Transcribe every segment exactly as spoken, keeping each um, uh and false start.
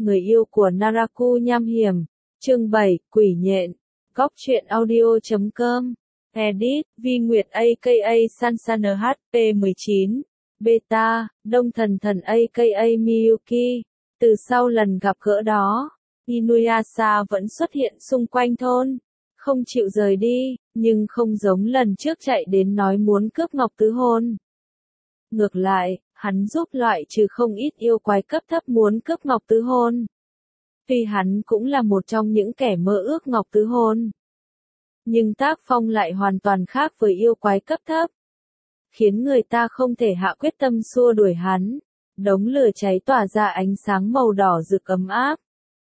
Người yêu của Naraku nham hiểm. Chương bảy, Quỷ nhện. Góc truyện audio chấm com. Edit, Vi Nguyệt a ca a Sansana hát pê mười chín. Beta, Đông Thần Thần a ca a Miyuki. Từ sau lần gặp gỡ đó, Inuyasha vẫn xuất hiện xung quanh thôn. Không chịu rời đi, nhưng không giống lần trước chạy đến nói muốn cướp ngọc tứ hôn. Ngược lại, hắn giúp loại trừ không ít yêu quái cấp thấp muốn cướp ngọc tứ hôn. Tuy hắn cũng là một trong những kẻ mơ ước ngọc tứ hôn. Nhưng tác phong lại hoàn toàn khác với yêu quái cấp thấp. Khiến người ta không thể hạ quyết tâm xua đuổi hắn. Đống lửa cháy tỏa ra ánh sáng màu đỏ rực ấm áp.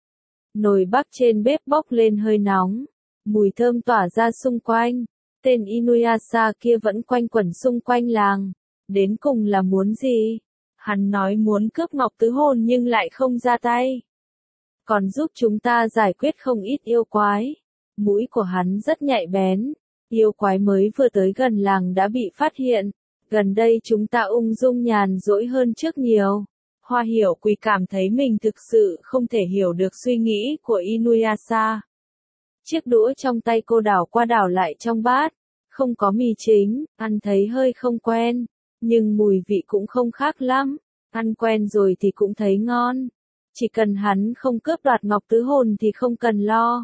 Nồi bắc trên bếp bốc lên hơi nóng. Mùi thơm tỏa ra xung quanh. Tên Inuyasha kia vẫn quanh quẩn xung quanh làng. Đến cùng là muốn gì? Hắn nói muốn cướp ngọc tứ hôn nhưng lại không ra tay. Còn giúp chúng ta giải quyết không ít yêu quái. Mũi của hắn rất nhạy bén. Yêu quái mới vừa tới gần làng đã bị phát hiện. Gần đây chúng ta ung dung nhàn rỗi hơn trước nhiều. Hoa Hiểu Quỳ cảm thấy mình thực sự không thể hiểu được suy nghĩ của Inuyasha. Chiếc đũa trong tay cô đảo qua đảo lại trong bát. Không có mì chính, ăn thấy hơi không quen. Nhưng mùi vị cũng không khác lắm. Ăn quen rồi thì cũng thấy ngon. Chỉ cần hắn không cướp đoạt ngọc tứ hôn thì không cần lo.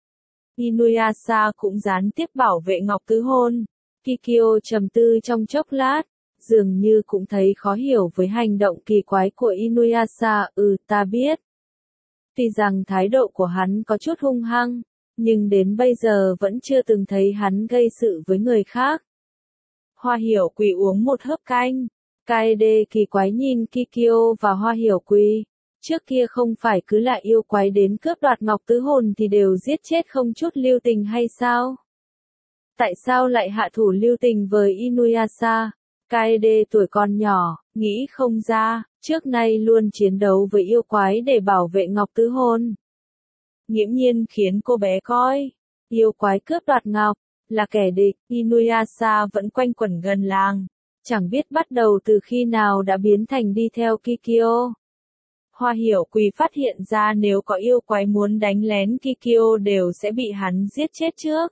Inuyasha cũng gián tiếp bảo vệ ngọc tứ hôn. Kikyo trầm tư trong chốc lát. Dường như cũng thấy khó hiểu với hành động kỳ quái của Inuyasha. Ừ, ta biết. Tuy rằng thái độ của hắn có chút hung hăng. Nhưng đến bây giờ vẫn chưa từng thấy hắn gây sự với người khác. Hoa Hiểu Quỳ uống một hớp canh. Kaede kỳ quái nhìn Kikyo và Hoa Hiểu Quỳ. Trước kia không phải cứ lại yêu quái đến cướp đoạt ngọc tứ hồn thì đều giết chết không chút lưu tình hay sao? Tại sao lại hạ thủ lưu tình với Inuyasha? Kaede tuổi còn nhỏ, nghĩ không ra, trước nay luôn chiến đấu với yêu quái để bảo vệ ngọc tứ hồn. Nghiễm nhiên khiến cô bé coi, yêu quái cướp đoạt ngọc, là kẻ địch. Inuyasha vẫn quanh quẩn gần làng. Chẳng biết bắt đầu từ khi nào đã biến thành đi theo Kikyo. Hoa Hiểu Quỳ phát hiện ra nếu có yêu quái muốn đánh lén Kikyo đều sẽ bị hắn giết chết trước.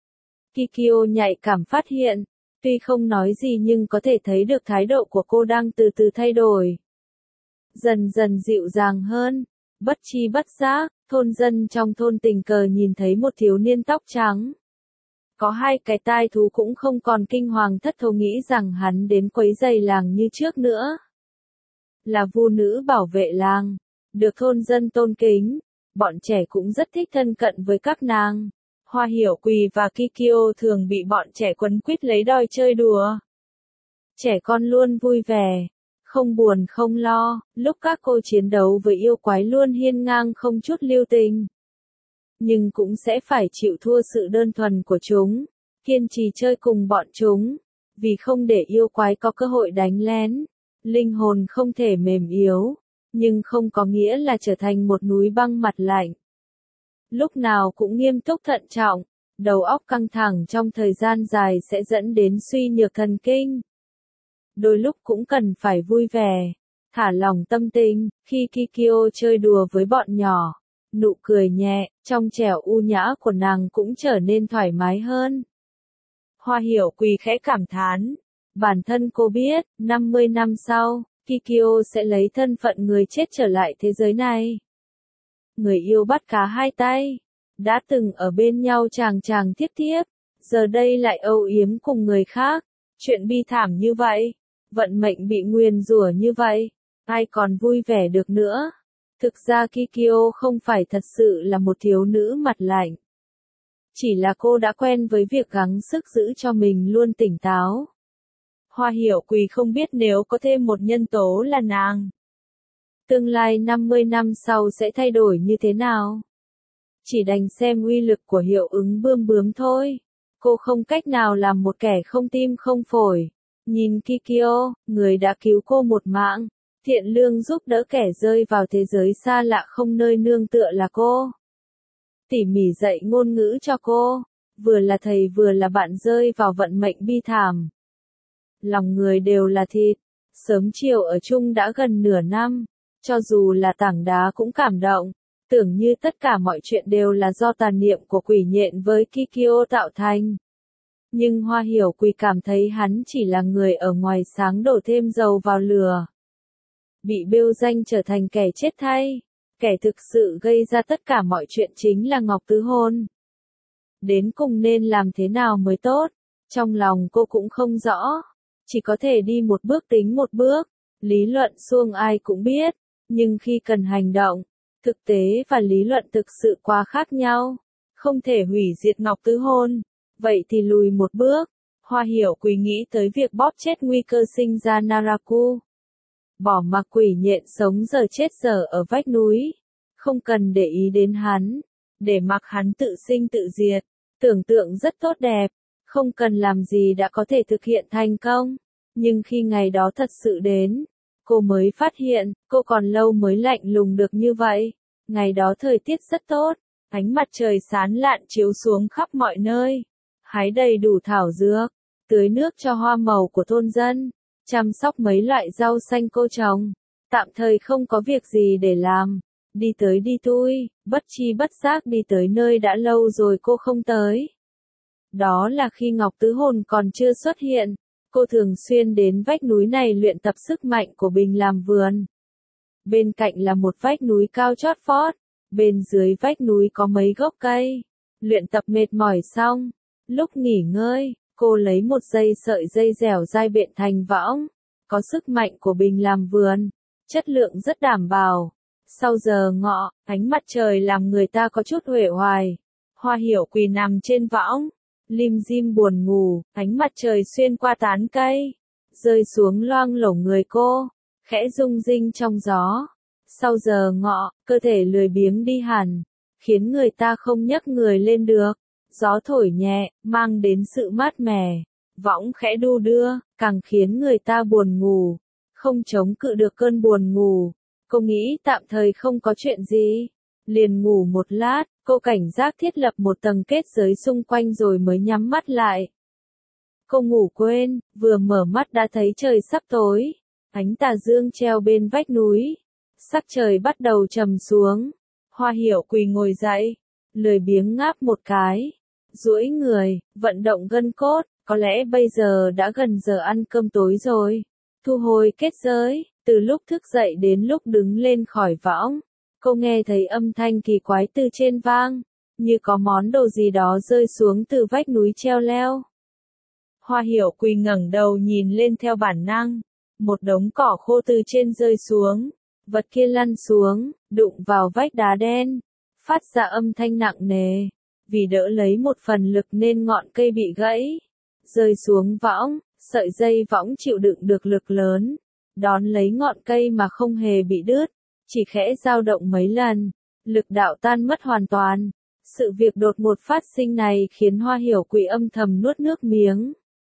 Kikyo nhạy cảm phát hiện, tuy không nói gì nhưng có thể thấy được thái độ của cô đang từ từ thay đổi. Dần dần dịu dàng hơn, bất chi bất giác, thôn dân trong thôn tình cờ nhìn thấy một thiếu niên tóc trắng. Có hai cái tai thú cũng không còn kinh hoàng thất thố nghĩ rằng hắn đến quấy rầy làng như trước nữa. Là vu nữ bảo vệ làng, được thôn dân tôn kính, bọn trẻ cũng rất thích thân cận với các nàng. Hoa Hiểu Quỳ và Kikyo thường bị bọn trẻ quấn quýt lấy đòi chơi đùa. Trẻ con luôn vui vẻ, không buồn không lo, lúc các cô chiến đấu với yêu quái luôn hiên ngang không chút lưu tình. Nhưng cũng sẽ phải chịu thua sự đơn thuần của chúng, kiên trì chơi cùng bọn chúng, vì không để yêu quái có cơ hội đánh lén. Linh hồn không thể mềm yếu, nhưng không có nghĩa là trở thành một núi băng mặt lạnh. Lúc nào cũng nghiêm túc thận trọng, đầu óc căng thẳng trong thời gian dài sẽ dẫn đến suy nhược thần kinh. Đôi lúc cũng cần phải vui vẻ, thả lỏng tâm tình. Khi Kikyo chơi đùa với bọn nhỏ, nụ cười nhẹ, trong trẻo u nhã của nàng cũng trở nên thoải mái hơn. Hoa Hiểu Quỳ khẽ cảm thán. Bản thân cô biết, năm mươi năm sau, Kikyo sẽ lấy thân phận người chết trở lại thế giới này. Người yêu bắt cá hai tay, đã từng ở bên nhau chàng chàng thiết thiếp, giờ đây lại âu yếm cùng người khác. Chuyện bi thảm như vậy, vận mệnh bị nguyền rủa như vậy, ai còn vui vẻ được nữa. Thực ra Kikyo không phải thật sự là một thiếu nữ mặt lạnh. Chỉ là cô đã quen với việc gắng sức giữ cho mình luôn tỉnh táo. Hoa Hiểu Quỳ không biết nếu có thêm một nhân tố là nàng. Tương lai năm mươi năm sau sẽ thay đổi như thế nào? Chỉ đành xem uy lực của hiệu ứng bươm bướm thôi. Cô không cách nào làm một kẻ không tim không phổi. Nhìn Kikyo, người đã cứu cô một mạng. Thiện lương giúp đỡ kẻ rơi vào thế giới xa lạ không nơi nương tựa là cô. Tỉ mỉ dạy ngôn ngữ cho cô. Vừa là thầy vừa là bạn rơi vào vận mệnh bi thảm. Lòng người đều là thịt, sớm chiều ở chung đã gần nửa năm, Cho dù là tảng đá cũng cảm động, tưởng như tất cả mọi chuyện đều là do tà niệm của quỷ nhện với Kikyo tạo thành. Nhưng Hoa Hiểu Quỳ cảm thấy hắn chỉ là người ở ngoài sáng đổ thêm dầu vào lửa. Bị bêu danh trở thành kẻ chết thay, kẻ thực sự gây ra tất cả mọi chuyện chính là Ngọc Tứ Hôn. Đến cùng nên làm thế nào mới tốt, trong lòng cô cũng không rõ, chỉ có thể đi một bước tính một bước, lý luận suông ai cũng biết, nhưng khi cần hành động, thực tế và lý luận thực sự quá khác nhau, không thể hủy diệt Ngọc Tứ Hôn, vậy thì lùi một bước. Hoa Hiểu Quỳ nghĩ tới việc bóp chết nguy cơ sinh ra Naraku. Bỏ mặc quỷ nhện sống giờ chết giờ ở vách núi, không cần để ý đến hắn, để mặc hắn tự sinh tự diệt, tưởng tượng rất tốt đẹp, không cần làm gì đã có thể thực hiện thành công, nhưng khi ngày đó thật sự đến, cô mới phát hiện, cô còn lâu mới lạnh lùng được như vậy. Ngày đó thời tiết rất tốt, ánh mặt trời sáng lạn chiếu xuống khắp mọi nơi, hái đầy đủ thảo dược, tưới nước cho hoa màu của thôn dân, chăm sóc mấy loại rau xanh cô trồng, tạm thời không có việc gì để làm, đi tới đi lui, bất chi bất giác đi tới nơi đã lâu rồi cô không tới. Đó là khi Ngọc Tứ Hồn còn chưa xuất hiện, cô thường xuyên đến vách núi này luyện tập sức mạnh của Bình làm vườn. Bên cạnh là một vách núi cao chót vót, bên dưới vách núi có mấy gốc cây. Luyện tập mệt mỏi xong, lúc nghỉ ngơi, cô lấy một dây sợi dây dẻo dai bện thành võng, có sức mạnh của Bình làm vườn, chất lượng rất đảm bảo. Sau giờ ngọ, ánh mặt trời làm người ta có chút uể oải. Hoa Hiểu Quỳ nằm trên võng, lim dim buồn ngủ, ánh mặt trời xuyên qua tán cây, rơi xuống loang lổ người cô, khẽ rung rinh trong gió. Sau giờ ngọ, cơ thể lười biếng đi hẳn, khiến người ta không nhấc người lên được. Gió thổi nhẹ, mang đến sự mát mẻ, võng khẽ đu đưa, càng khiến người ta buồn ngủ, không chống cự được cơn buồn ngủ. Cô nghĩ tạm thời không có chuyện gì, liền ngủ một lát, cô cảnh giác thiết lập một tầng kết giới xung quanh rồi mới nhắm mắt lại. Cô ngủ quên, vừa mở mắt đã thấy trời sắp tối, ánh tà dương treo bên vách núi, sắc trời bắt đầu trầm xuống. Hoa Hiểu Quỳ ngồi dậy, lười biếng ngáp một cái, duỗi người, vận động gân cốt, có lẽ bây giờ đã gần giờ ăn cơm tối rồi. Thu hồi kết giới, từ lúc thức dậy đến lúc đứng lên khỏi võng, cô nghe thấy âm thanh kỳ quái từ trên vang, như có món đồ gì đó rơi xuống từ vách núi treo leo. Hoa Hiểu Quỳ ngẩng đầu nhìn lên theo bản năng, một đống cỏ khô từ trên rơi xuống, vật kia lăn xuống, đụng vào vách đá đen, phát ra âm thanh nặng nề. Vì đỡ lấy một phần lực nên ngọn cây bị gãy, rơi xuống võng, sợi dây võng chịu đựng được lực lớn, đón lấy ngọn cây mà không hề bị đứt, chỉ khẽ dao động mấy lần, lực đạo tan mất hoàn toàn. Sự việc đột ngột phát sinh này khiến Hoa Hiểu Quỳ âm thầm nuốt nước miếng.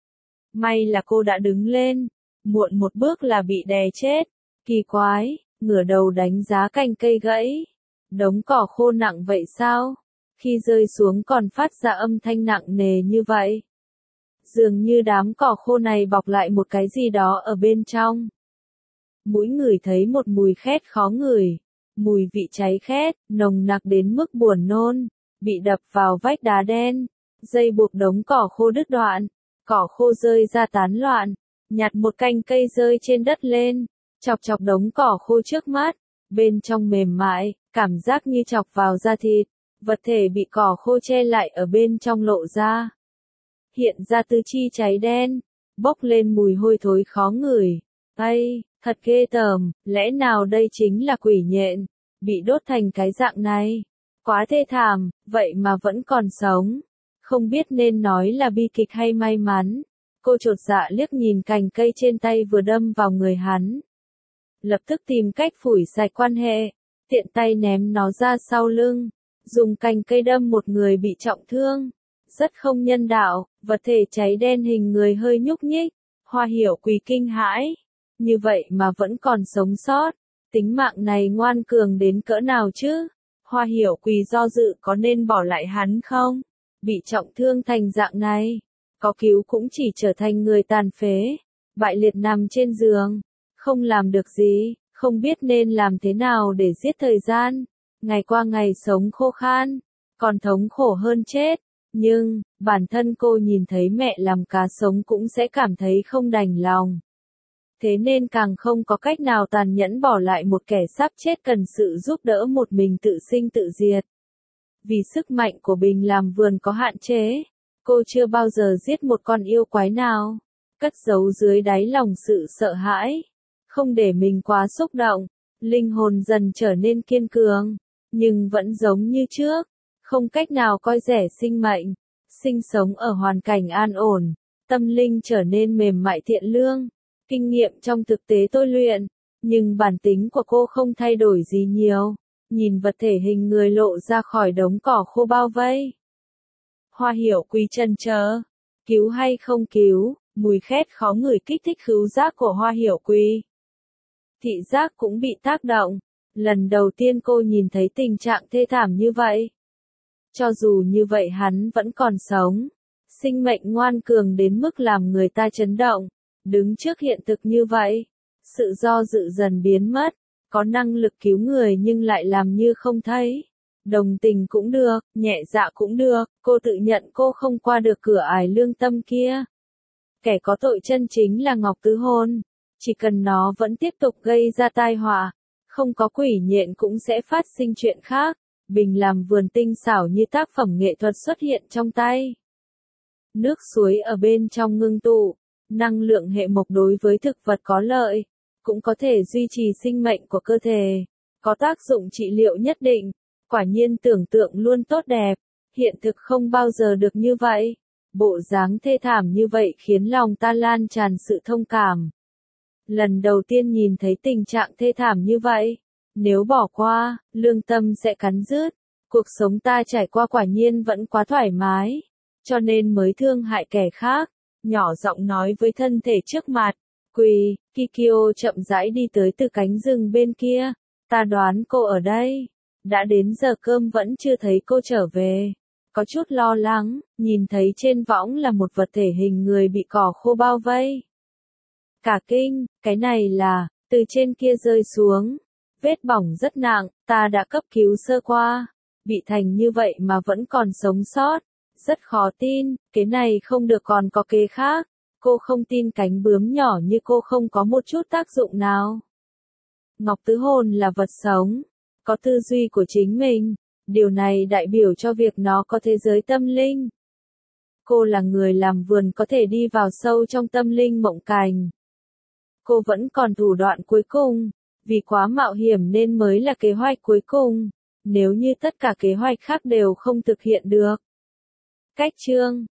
May là cô đã đứng lên, muộn một bước là bị đè chết. Kỳ quái, ngửa đầu đánh giá cành cây gãy, đống cỏ khô nặng vậy sao? Khi rơi xuống còn phát ra âm thanh nặng nề như vậy. Dường như đám cỏ khô này bọc lại một cái gì đó ở bên trong. Mũi ngửi thấy một mùi khét khó ngửi, mùi vị cháy khét, nồng nặc đến mức buồn nôn, bị đập vào vách đá đen, dây buộc đống cỏ khô đứt đoạn, cỏ khô rơi ra tán loạn, nhặt một cành cây rơi trên đất lên, chọc chọc đống cỏ khô trước mắt, bên trong mềm mại, cảm giác như chọc vào da thịt. Vật thể bị cỏ khô che lại ở bên trong lộ ra. Hiện ra tứ chi cháy đen, bốc lên mùi hôi thối khó ngửi. Ây, thật ghê tởm, lẽ nào đây chính là quỷ nhện, bị đốt thành cái dạng này. Quá thê thảm, vậy mà vẫn còn sống. Không biết nên nói là bi kịch hay may mắn. Cô chột dạ liếc nhìn cành cây trên tay vừa đâm vào người hắn. Lập tức tìm cách phủi sạch quan hệ, tiện tay ném nó ra sau lưng. Dùng cành cây đâm một người bị trọng thương. Rất không nhân đạo, vật thể cháy đen hình người hơi nhúc nhích. Hoa Hiểu Quỳ kinh hãi. Như vậy mà vẫn còn sống sót. Tính mạng này ngoan cường đến cỡ nào chứ? Hoa Hiểu Quỳ do dự có nên bỏ lại hắn không? Bị trọng thương thành dạng này. Có cứu cũng chỉ trở thành người tàn phế. Bại liệt nằm trên giường. Không làm được gì. không biết nên làm thế nào để giết thời gian. Ngày qua ngày sống khô khan, còn thống khổ hơn chết. Nhưng, bản thân cô nhìn thấy mẹ làm cá sống cũng sẽ cảm thấy không đành lòng. Thế nên càng không có cách nào tàn nhẫn bỏ lại một kẻ sắp chết cần sự giúp đỡ một mình tự sinh tự diệt. Vì sức mạnh của Bình làm vườn có hạn chế, cô chưa bao giờ giết một con yêu quái nào. Cất giấu dưới đáy lòng sự sợ hãi. Không để mình quá xúc động, linh hồn dần trở nên kiên cường, nhưng vẫn giống như trước, không cách nào coi rẻ sinh mệnh, sinh sống ở hoàn cảnh an ổn, tâm linh trở nên mềm mại thiện lương, kinh nghiệm trong thực tế tôi luyện, nhưng bản tính của cô không thay đổi gì nhiều, nhìn vật thể hình người lộ ra khỏi đống cỏ khô bao vây. Hoa Hiểu Quy chần chờ, cứu hay không cứu, mùi khét khó ngửi kích thích khứu giác của Hoa Hiểu Quy. Thị giác cũng bị tác động, lần đầu tiên cô nhìn thấy tình trạng thê thảm như vậy. Cho dù như vậy hắn vẫn còn sống, sinh mệnh ngoan cường đến mức làm người ta chấn động, đứng trước hiện thực như vậy, sự do dự dần biến mất, có năng lực cứu người nhưng lại làm như không thấy. Đồng tình cũng được, nhẹ dạ cũng được, cô tự nhận cô không qua được cửa ải lương tâm kia. Kẻ có tội chân chính là Ngọc Tứ Hôn, chỉ cần nó vẫn tiếp tục gây ra tai họa, không có quỷ nhện cũng sẽ phát sinh chuyện khác. Bình làm vườn tinh xảo như tác phẩm nghệ thuật xuất hiện trong tay. Nước suối ở bên trong ngưng tụ, năng lượng hệ mộc đối với thực vật có lợi, cũng có thể duy trì sinh mệnh của cơ thể, có tác dụng trị liệu nhất định. Quả nhiên tưởng tượng luôn tốt đẹp, hiện thực không bao giờ được như vậy. Bộ dáng thê thảm như vậy khiến lòng ta lan tràn sự thông cảm. Lần đầu tiên nhìn thấy tình trạng thê thảm như vậy, nếu bỏ qua, lương tâm sẽ cắn rứt. Cuộc sống ta trải qua quả nhiên vẫn quá thoải mái, cho nên mới thương hại kẻ khác. Nhỏ giọng nói với thân thể trước mặt, quỳ, Kikyo chậm rãi đi tới từ cánh rừng bên kia. Ta đoán cô ở đây. Đã đến giờ cơm vẫn chưa thấy cô trở về. Có chút lo lắng, nhìn thấy trên võng là một vật thể hình người bị cỏ khô bao vây. Cả kinh, cái này là, từ trên kia rơi xuống. Vết bỏng rất nặng, ta đã cấp cứu sơ qua. Bị thành như vậy mà vẫn còn sống sót. Rất khó tin, cái này không được còn có kế khác. Cô không tin cánh bướm nhỏ như cô không có một chút tác dụng nào. Ngọc Tứ Hồn là vật sống, có tư duy của chính mình. Điều này đại biểu cho việc nó có thế giới tâm linh. Cô là người làm vườn có thể đi vào sâu trong tâm linh mộng cảnh. Cô vẫn còn thủ đoạn cuối cùng, vì quá mạo hiểm nên mới là kế hoạch cuối cùng, nếu như tất cả kế hoạch khác đều không thực hiện được. Cách chương